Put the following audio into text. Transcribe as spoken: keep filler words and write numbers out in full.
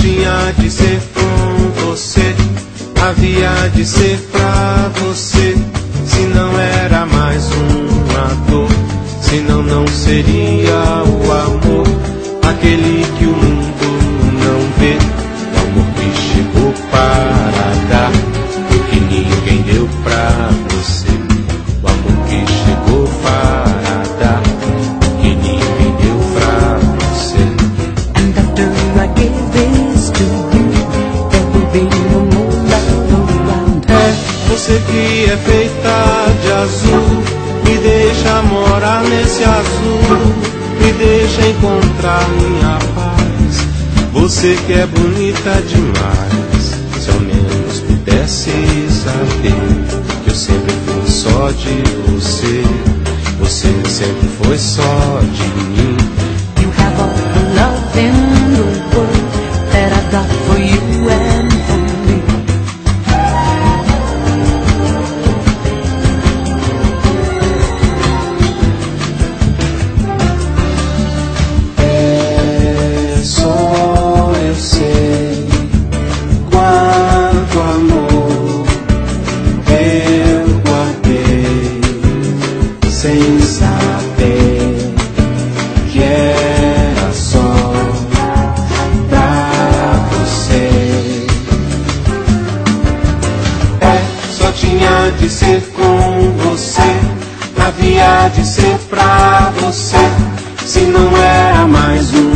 tinha de ser com você, havia de ser pra você. Se não era mais uma dor, senão não seria o amor, aquele que o mundo não vê, o amor que chegou para dar o que ninguém deu pra você, o amor que chegou para dar o que ninguém deu pra você. And after I give this to you, there will be no more love around. É você que é feita de azul, me deixa morar nesse azul, me deixa encontrar minha paz. Você que é bonita demais, se ao menos pudesse saber que eu sempre fui só de você, você sempre foi só de mim. You have all the love in the world that I've got for you and for me. É só eu sei quanto amor eu guardei, sem saber que era só pra você. É, só tinha de ser com você, havia de ser pra você. Se não era mais um